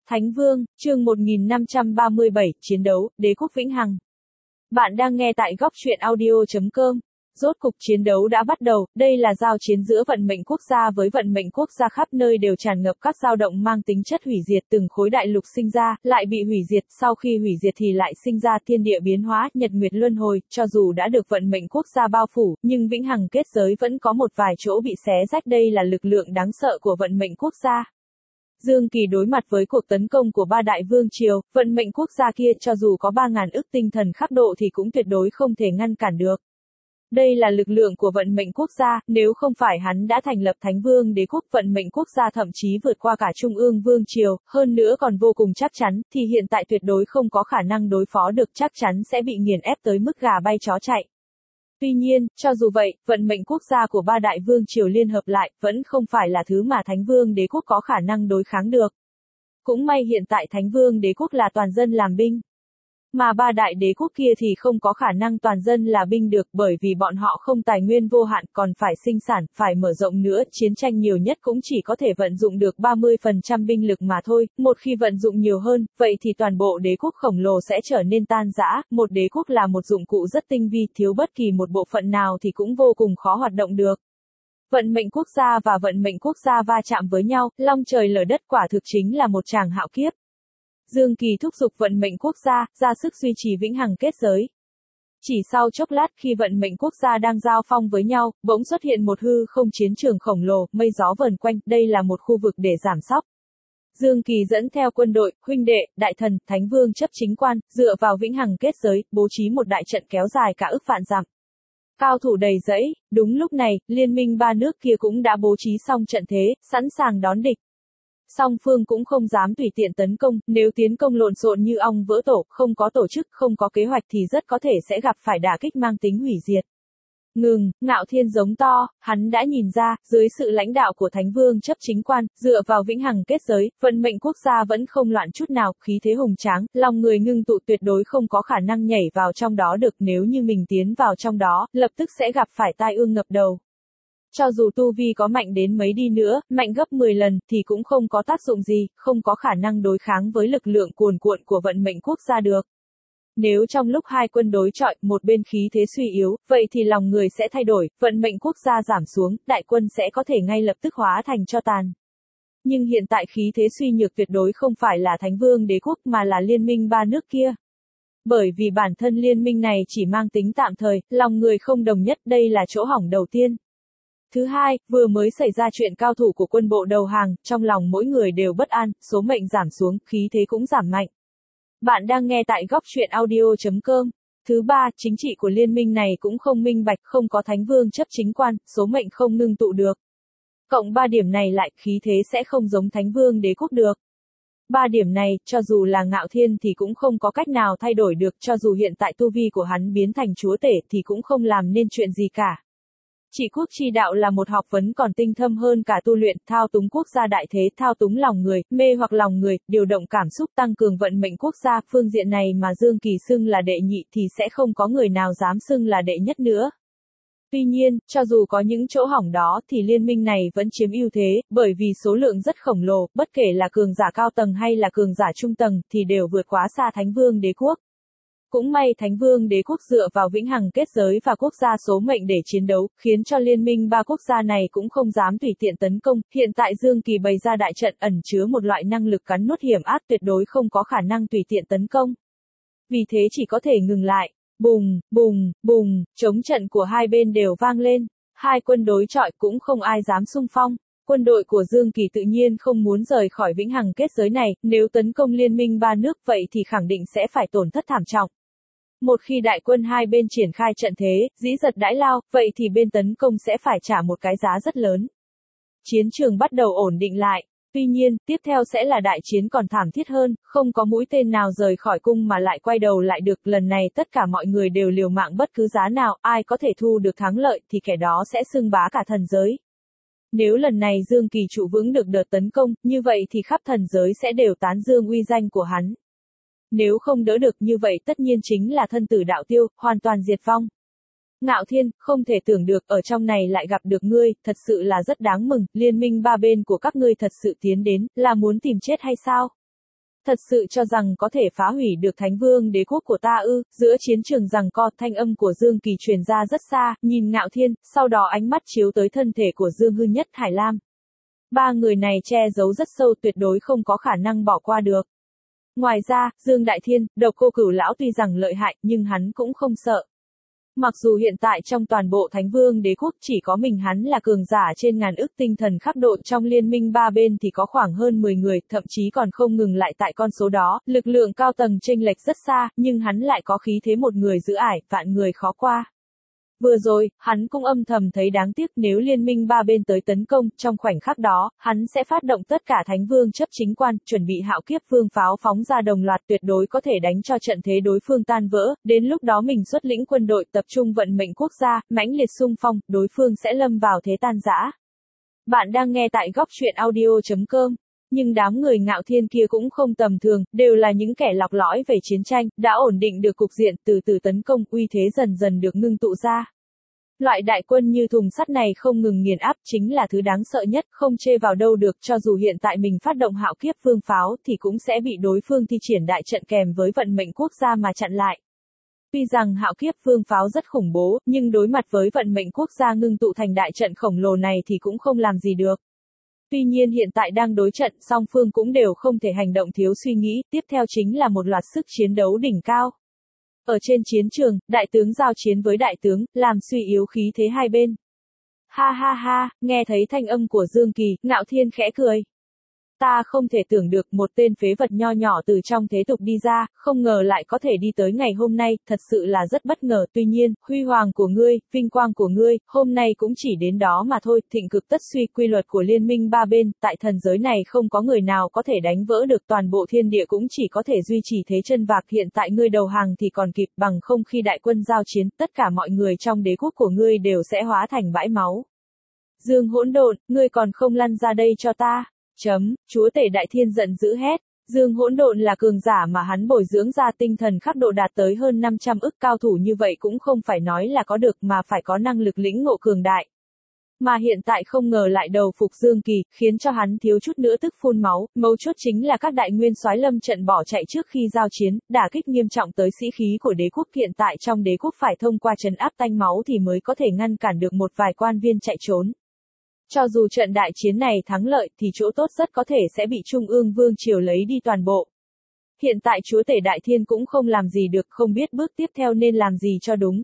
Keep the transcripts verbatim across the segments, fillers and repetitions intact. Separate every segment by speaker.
Speaker 1: Thánh Vương, chương một nghìn năm trăm ba mươi bảy, chiến đấu, đế quốc vĩnh hằng. Bạn đang nghe tại góc truyện audio chấm com. Rốt cục chiến đấu đã bắt đầu, đây là giao chiến giữa vận mệnh quốc gia với vận mệnh quốc gia, khắp nơi đều tràn ngập các dao động mang tính chất hủy diệt, từng khối đại lục sinh ra, lại bị hủy diệt, sau khi hủy diệt thì lại sinh ra thiên địa biến hóa, nhật nguyệt luân hồi, cho dù đã được vận mệnh quốc gia bao phủ, nhưng vĩnh hằng kết giới vẫn có một vài chỗ bị xé rách, đây là lực lượng đáng sợ của vận mệnh quốc gia. Dương Kỳ đối mặt với cuộc tấn công của ba đại vương triều, vận mệnh quốc gia kia cho dù có ba ngàn ức tinh thần khắc độ thì cũng tuyệt đối không thể ngăn cản được. Đây là lực lượng của vận mệnh quốc gia, nếu không phải hắn đã thành lập Thánh Vương đế quốc, vận mệnh quốc gia thậm chí vượt qua cả Trung ương vương triều, hơn nữa còn vô cùng chắc chắn, thì hiện tại tuyệt đối không có khả năng đối phó được, chắc chắn sẽ bị nghiền ép tới mức gà bay chó chạy. Tuy nhiên, cho dù vậy, vận mệnh quốc gia của ba đại vương triều liên hợp lại, vẫn không phải là thứ mà Thánh Vương đế quốc có khả năng đối kháng được. Cũng may hiện tại Thánh Vương đế quốc là toàn dân làm binh. Mà ba đại đế quốc kia thì không có khả năng toàn dân là binh được, bởi vì bọn họ không tài nguyên vô hạn, còn phải sinh sản, phải mở rộng nữa, chiến tranh nhiều nhất cũng chỉ có thể vận dụng được ba mươi phần trăm binh lực mà thôi, một khi vận dụng nhiều hơn, vậy thì toàn bộ đế quốc khổng lồ sẽ trở nên tan rã, một đế quốc là một dụng cụ rất tinh vi, thiếu bất kỳ một bộ phận nào thì cũng vô cùng khó hoạt động được. Vận mệnh quốc gia và vận mệnh quốc gia va chạm với nhau, long trời lở đất, quả thực chính là một tràng hạo kiếp. Dương Kỳ thúc giục vận mệnh quốc gia, ra sức duy trì vĩnh hằng kết giới. Chỉ sau chốc lát, khi vận mệnh quốc gia đang giao phong với nhau, bỗng xuất hiện một hư không chiến trường khổng lồ, mây gió vờn quanh, đây là một khu vực để giảm sóc. Dương Kỳ dẫn theo quân đội, huynh đệ, đại thần, Thánh Vương chấp chính quan, dựa vào vĩnh hằng kết giới, bố trí một đại trận kéo dài cả ức vạn dặm. Cao thủ đầy dẫy, đúng lúc này, liên minh ba nước kia cũng đã bố trí xong trận thế, sẵn sàng đón địch. Song phương cũng không dám tùy tiện tấn công, nếu tiến công lộn xộn như ong vỡ tổ, không có tổ chức, không có kế hoạch thì rất có thể sẽ gặp phải đả kích mang tính hủy diệt. Ngừng, Ngạo Thiên giống to, hắn đã nhìn ra, dưới sự lãnh đạo của Thánh Vương chấp chính quan, dựa vào vĩnh hằng kết giới, vận mệnh quốc gia vẫn không loạn chút nào, khí thế hùng tráng, lòng người ngưng tụ, tuyệt đối không có khả năng nhảy vào trong đó được, nếu như mình tiến vào trong đó, lập tức sẽ gặp phải tai ương ngập đầu. Cho dù tu vi có mạnh đến mấy đi nữa, mạnh gấp mười lần, thì cũng không có tác dụng gì, không có khả năng đối kháng với lực lượng cuồn cuộn của vận mệnh quốc gia được. Nếu trong lúc hai quân đối chọi, một bên khí thế suy yếu, vậy thì lòng người sẽ thay đổi, vận mệnh quốc gia giảm xuống, đại quân sẽ có thể ngay lập tức hóa thành tro tàn. Nhưng hiện tại khí thế suy nhược tuyệt đối không phải là Thánh Vương đế quốc mà là liên minh ba nước kia. Bởi vì bản thân liên minh này chỉ mang tính tạm thời, lòng người không đồng nhất, đây là chỗ hỏng đầu tiên. Thứ hai, vừa mới xảy ra chuyện cao thủ của quân bộ đầu hàng, trong lòng mỗi người đều bất an, số mệnh giảm xuống, khí thế cũng giảm mạnh. Bạn đang nghe tại góc truyện audio chấm com. Thứ ba, chính trị của liên minh này cũng không minh bạch, không có Thánh Vương chấp chính quan, số mệnh không ngưng tụ được. Cộng ba điểm này lại, khí thế sẽ không giống Thánh Vương đế quốc được. Ba điểm này, cho dù là Ngạo Thiên thì cũng không có cách nào thay đổi được, cho dù hiện tại tu vi của hắn biến thành chúa tể thì cũng không làm nên chuyện gì cả. Trị quốc chi đạo là một học vấn còn tinh thâm hơn cả tu luyện, thao túng quốc gia đại thế, thao túng lòng người, mê hoặc lòng người, điều động cảm xúc, tăng cường vận mệnh quốc gia, phương diện này mà Dương Kỳ xưng là đệ nhị thì sẽ không có người nào dám xưng là đệ nhất nữa. Tuy nhiên, cho dù có những chỗ hỏng đó thì liên minh này vẫn chiếm ưu thế, bởi vì số lượng rất khổng lồ, bất kể là cường giả cao tầng hay là cường giả trung tầng thì đều vượt quá xa Thánh Vương đế quốc. Cũng may Thánh Vương đế quốc dựa vào vĩnh hằng kết giới và quốc gia số mệnh để chiến đấu, khiến cho liên minh ba quốc gia này cũng không dám tùy tiện tấn công, hiện tại Dương Kỳ bày ra đại trận ẩn chứa một loại năng lực cắn nuốt hiểm ác, tuyệt đối không có khả năng tùy tiện tấn công. Vì thế chỉ có thể ngừng lại, bùng, bùng, bùng, chống trận của hai bên đều vang lên, hai quân đối chọi cũng không ai dám xung phong. Quân đội của Dương Kỳ tự nhiên không muốn rời khỏi vĩnh hằng kết giới này, nếu tấn công liên minh ba nước vậy thì khẳng định sẽ phải tổn thất thảm trọng. Một khi đại quân hai bên triển khai trận thế, dĩ giật đãi lao, vậy thì bên tấn công sẽ phải trả một cái giá rất lớn. Chiến trường bắt đầu ổn định lại. Tuy nhiên, tiếp theo sẽ là đại chiến còn thảm thiết hơn, không có mũi tên nào rời khỏi cung mà lại quay đầu lại được, lần này tất cả mọi người đều liều mạng bất cứ giá nào, ai có thể thu được thắng lợi thì kẻ đó sẽ xưng bá cả thần giới. Nếu lần này Dương Kỳ trụ vững được đợt tấn công, như vậy thì khắp thần giới sẽ đều tán dương uy danh của hắn. Nếu không đỡ được như vậy tất nhiên chính là thân tử đạo tiêu, hoàn toàn diệt vong. Ngạo Thiên, không thể tưởng được ở trong này lại gặp được ngươi, thật sự là rất đáng mừng, liên minh ba bên của các ngươi thật sự tiến đến, là muốn tìm chết hay sao? Thật sự cho rằng có thể phá hủy được Thánh Vương đế quốc của ta ư? Giữa chiến trường giằng co, thanh âm của Dương Kỳ truyền ra rất xa, nhìn Ngạo Thiên, sau đó ánh mắt chiếu tới thân thể của Dương Hư Nhất Hải Lam. Ba người này che giấu rất sâu, tuyệt đối không có khả năng bỏ qua được. Ngoài ra, Dương Đại Thiên, Độc Cô Cửu lão tuy rằng lợi hại, nhưng hắn cũng không sợ. Mặc dù hiện tại trong toàn bộ Thánh Vương đế quốc chỉ có mình hắn là cường giả trên ngàn ức tinh thần khắc độ, trong liên minh ba bên thì có khoảng hơn mười người, thậm chí còn không ngừng lại tại con số đó, lực lượng cao tầng chênh lệch rất xa, nhưng hắn lại có khí thế một người giữ ải, vạn người khó qua. Vừa rồi, hắn cũng âm thầm thấy đáng tiếc nếu liên minh ba bên tới tấn công, trong khoảnh khắc đó, hắn sẽ phát động tất cả Thánh Vương chấp chính quan, chuẩn bị hạo kiếp vương pháo phóng ra đồng loạt, tuyệt đối có thể đánh cho trận thế đối phương tan vỡ, đến lúc đó mình xuất lĩnh quân đội tập trung vận mệnh quốc gia, mãnh liệt xung phong, đối phương sẽ lâm vào thế tan rã. Bạn đang nghe tại góc truyện audio chấm com. Nhưng đám người Ngạo Thiên kia cũng không tầm thường, đều là những kẻ lọc lõi về chiến tranh, đã ổn định được cục diện, từ từ tấn công, uy thế dần dần được ngưng tụ ra. Loại đại quân như thùng sắt này không ngừng nghiền áp, chính là thứ đáng sợ nhất, không chê vào đâu được, cho dù hiện tại mình phát động hạo kiếp vương pháo thì cũng sẽ bị đối phương thi triển đại trận kèm với vận mệnh quốc gia mà chặn lại. Tuy rằng hạo kiếp vương pháo rất khủng bố, nhưng đối mặt với vận mệnh quốc gia ngưng tụ thành đại trận khổng lồ này thì cũng không làm gì được. Tuy nhiên hiện tại đang đối trận, song phương cũng đều không thể hành động thiếu suy nghĩ, tiếp theo chính là một loạt sức chiến đấu đỉnh cao. Ở trên chiến trường, đại tướng giao chiến với đại tướng, làm suy yếu khí thế hai bên. Ha ha ha, nghe thấy thanh âm của Dương Kỳ, Ngạo Thiên khẽ cười. Ta không thể tưởng được một tên phế vật nho nhỏ từ trong thế tục đi ra, không ngờ lại có thể đi tới ngày hôm nay, thật sự là rất bất ngờ. Tuy nhiên, huy hoàng của ngươi, vinh quang của ngươi, hôm nay cũng chỉ đến đó mà thôi, thịnh cực tất suy, quy luật của liên minh ba bên, tại thần giới này không có người nào có thể đánh vỡ được, toàn bộ thiên địa cũng chỉ có thể duy trì thế chân vạc, hiện tại ngươi đầu hàng thì còn kịp, bằng không khi đại quân giao chiến, tất cả mọi người trong đế quốc của ngươi đều sẽ hóa thành bãi máu. Dương Hỗn Độn, ngươi còn không lăn ra đây cho ta. Chấm, chúa tể Đại Thiên giận dữ hét. Dương Hỗn Độn là cường giả mà hắn bồi dưỡng ra, tinh thần khắc độ đạt tới hơn năm trăm ức, cao thủ như vậy cũng không phải nói là có được mà phải có năng lực lĩnh ngộ cường đại. Mà hiện tại không ngờ lại đầu phục Dương Kỳ, khiến cho hắn thiếu chút nữa tức phun máu, mấu chốt chính là các đại nguyên soái lâm trận bỏ chạy trước khi giao chiến, đả kích nghiêm trọng tới sĩ khí của đế quốc, hiện tại trong đế quốc phải thông qua trấn áp tanh máu thì mới có thể ngăn cản được một vài quan viên chạy trốn. Cho dù trận đại chiến này thắng lợi thì chỗ tốt rất có thể sẽ bị Trung ương Vương Triều lấy đi toàn bộ. Hiện tại chúa tể Đại Thiên cũng không làm gì được, không biết bước tiếp theo nên làm gì cho đúng.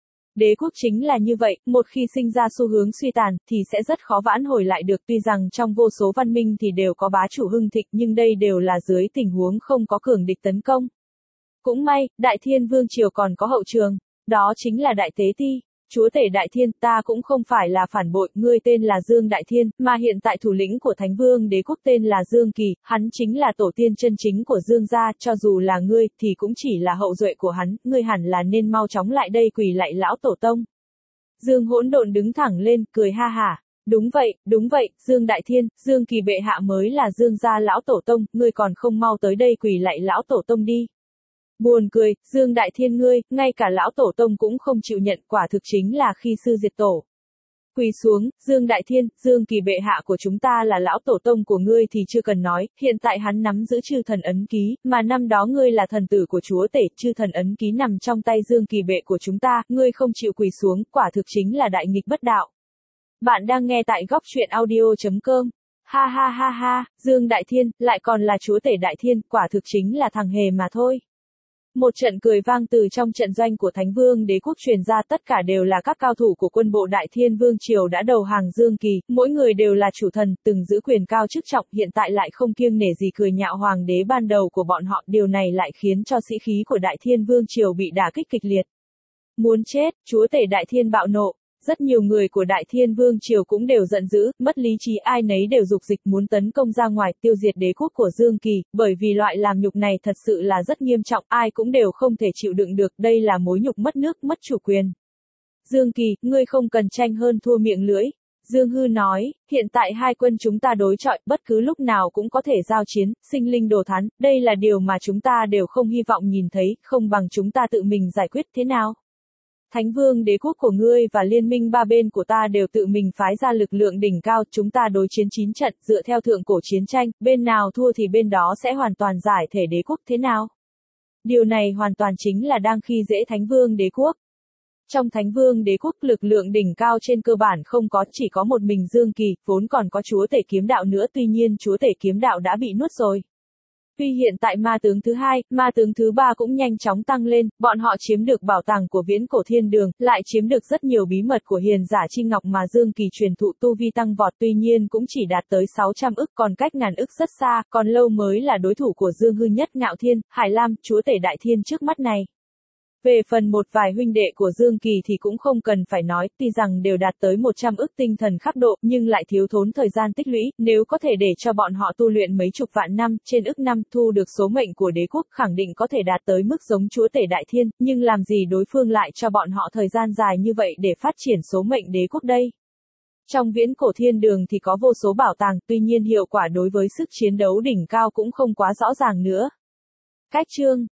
Speaker 1: Đế quốc chính là như vậy, một khi sinh ra xu hướng suy tàn thì sẽ rất khó vãn hồi lại được, tuy rằng trong vô số văn minh thì đều có bá chủ hưng thịnh nhưng đây đều là dưới tình huống không có cường địch tấn công. Cũng may, Đại Thiên Vương Triều còn có hậu trường, đó chính là Đại Tế Ti. Chúa tể Đại Thiên, ta cũng không phải là phản bội, ngươi tên là Dương Đại Thiên, mà hiện tại thủ lĩnh của Thánh Vương đế quốc tên là Dương Kỳ, hắn chính là tổ tiên chân chính của Dương gia, cho dù là ngươi, thì cũng chỉ là hậu duệ của hắn, ngươi hẳn là nên mau chóng lại đây quỳ lạy lão tổ tông. Dương Hỗn Độn đứng thẳng lên, cười ha hả. Đúng vậy, đúng vậy, Dương Đại Thiên, Dương Kỳ bệ hạ mới là Dương gia lão tổ tông, ngươi còn không mau tới đây quỳ lạy lão tổ tông đi. Buồn cười, Dương Đại Thiên ngươi, ngay cả lão tổ tông cũng không chịu nhận, quả thực chính là khi sư diệt tổ. Quỳ xuống, Dương Đại Thiên, Dương Kỳ bệ hạ của chúng ta là lão tổ tông của ngươi thì chưa cần nói, hiện tại hắn nắm giữ chư thần ấn ký, mà năm đó ngươi là thần tử của chúa tể, chư thần ấn ký nằm trong tay Dương Kỳ bệ của chúng ta, ngươi không chịu quỳ xuống, quả thực chính là đại nghịch bất đạo. Bạn đang nghe tại góc truyện audio chấm com. Ha ha ha ha, Dương Đại Thiên, lại còn là chúa tể Đại Thiên, quả thực chính là thằng hề mà thôi. Một trận cười vang từ trong trận doanh của Thánh Vương đế quốc truyền ra, tất cả đều là các cao thủ của quân bộ Đại Thiên Vương Triều đã đầu hàng Dương Kỳ, mỗi người đều là chủ thần, từng giữ quyền cao chức trọng, hiện tại lại không kiêng nể gì cười nhạo hoàng đế ban đầu của bọn họ, điều này lại khiến cho sĩ khí của Đại Thiên Vương Triều bị đả kích kịch liệt. Muốn chết, chúa tể Đại Thiên bạo nộ. Rất nhiều người của Đại Thiên Vương Triều cũng đều giận dữ, mất lý trí, ai nấy đều dục dịch muốn tấn công ra ngoài, tiêu diệt đế quốc của Dương Kỳ, bởi vì loại làm nhục này thật sự là rất nghiêm trọng, ai cũng đều không thể chịu đựng được, đây là mối nhục mất nước, mất chủ quyền. Dương Kỳ, ngươi không cần tranh hơn thua miệng lưỡi. Dương Hư nói, hiện tại hai quân chúng ta đối chọi, bất cứ lúc nào cũng có thể giao chiến, sinh linh đồ thán, đây là điều mà chúng ta đều không hy vọng nhìn thấy, không bằng chúng ta tự mình giải quyết thế nào? Thánh vương đế quốc của ngươi và liên minh ba bên của ta đều tự mình phái ra lực lượng đỉnh cao, chúng ta đối chiến chín trận, dựa theo thượng cổ chiến tranh, bên nào thua thì bên đó sẽ hoàn toàn giải thể đế quốc thế nào? Điều này hoàn toàn chính là đang khi dễ Thánh vương đế quốc. Trong Thánh vương đế quốc, lực lượng đỉnh cao trên cơ bản không có, chỉ có một mình Dương Kỳ, vốn còn có chúa tể kiếm đạo nữa, tuy nhiên chúa tể kiếm đạo đã bị nuốt rồi. Tuy hiện tại ma tướng thứ hai, ma tướng thứ ba cũng nhanh chóng tăng lên, bọn họ chiếm được bảo tàng của viễn cổ thiên đường, lại chiếm được rất nhiều bí mật của hiền giả chi ngọc mà Dương Kỳ truyền thụ, tu vi tăng vọt, tuy nhiên cũng chỉ đạt tới sáu trăm ức, còn cách ngàn ức rất xa, còn lâu mới là đối thủ của Dương Hư Nhất, Ngạo Thiên, Hải Lam, chúa tể đại thiên trước mắt này. Về phần một vài huynh đệ của Dương Kỳ thì cũng không cần phải nói, tuy rằng đều đạt tới một trăm ức tinh thần khắc độ, nhưng lại thiếu thốn thời gian tích lũy, nếu có thể để cho bọn họ tu luyện mấy chục vạn năm, trên ức năm, thu được số mệnh của đế quốc, khẳng định có thể đạt tới mức giống chúa tể đại thiên, nhưng làm gì đối phương lại cho bọn họ thời gian dài như vậy để phát triển số mệnh đế quốc đây? Trong viễn cổ thiên đường thì có vô số bảo tàng, tuy nhiên hiệu quả đối với sức chiến đấu đỉnh cao cũng không quá rõ ràng nữa. Cách chương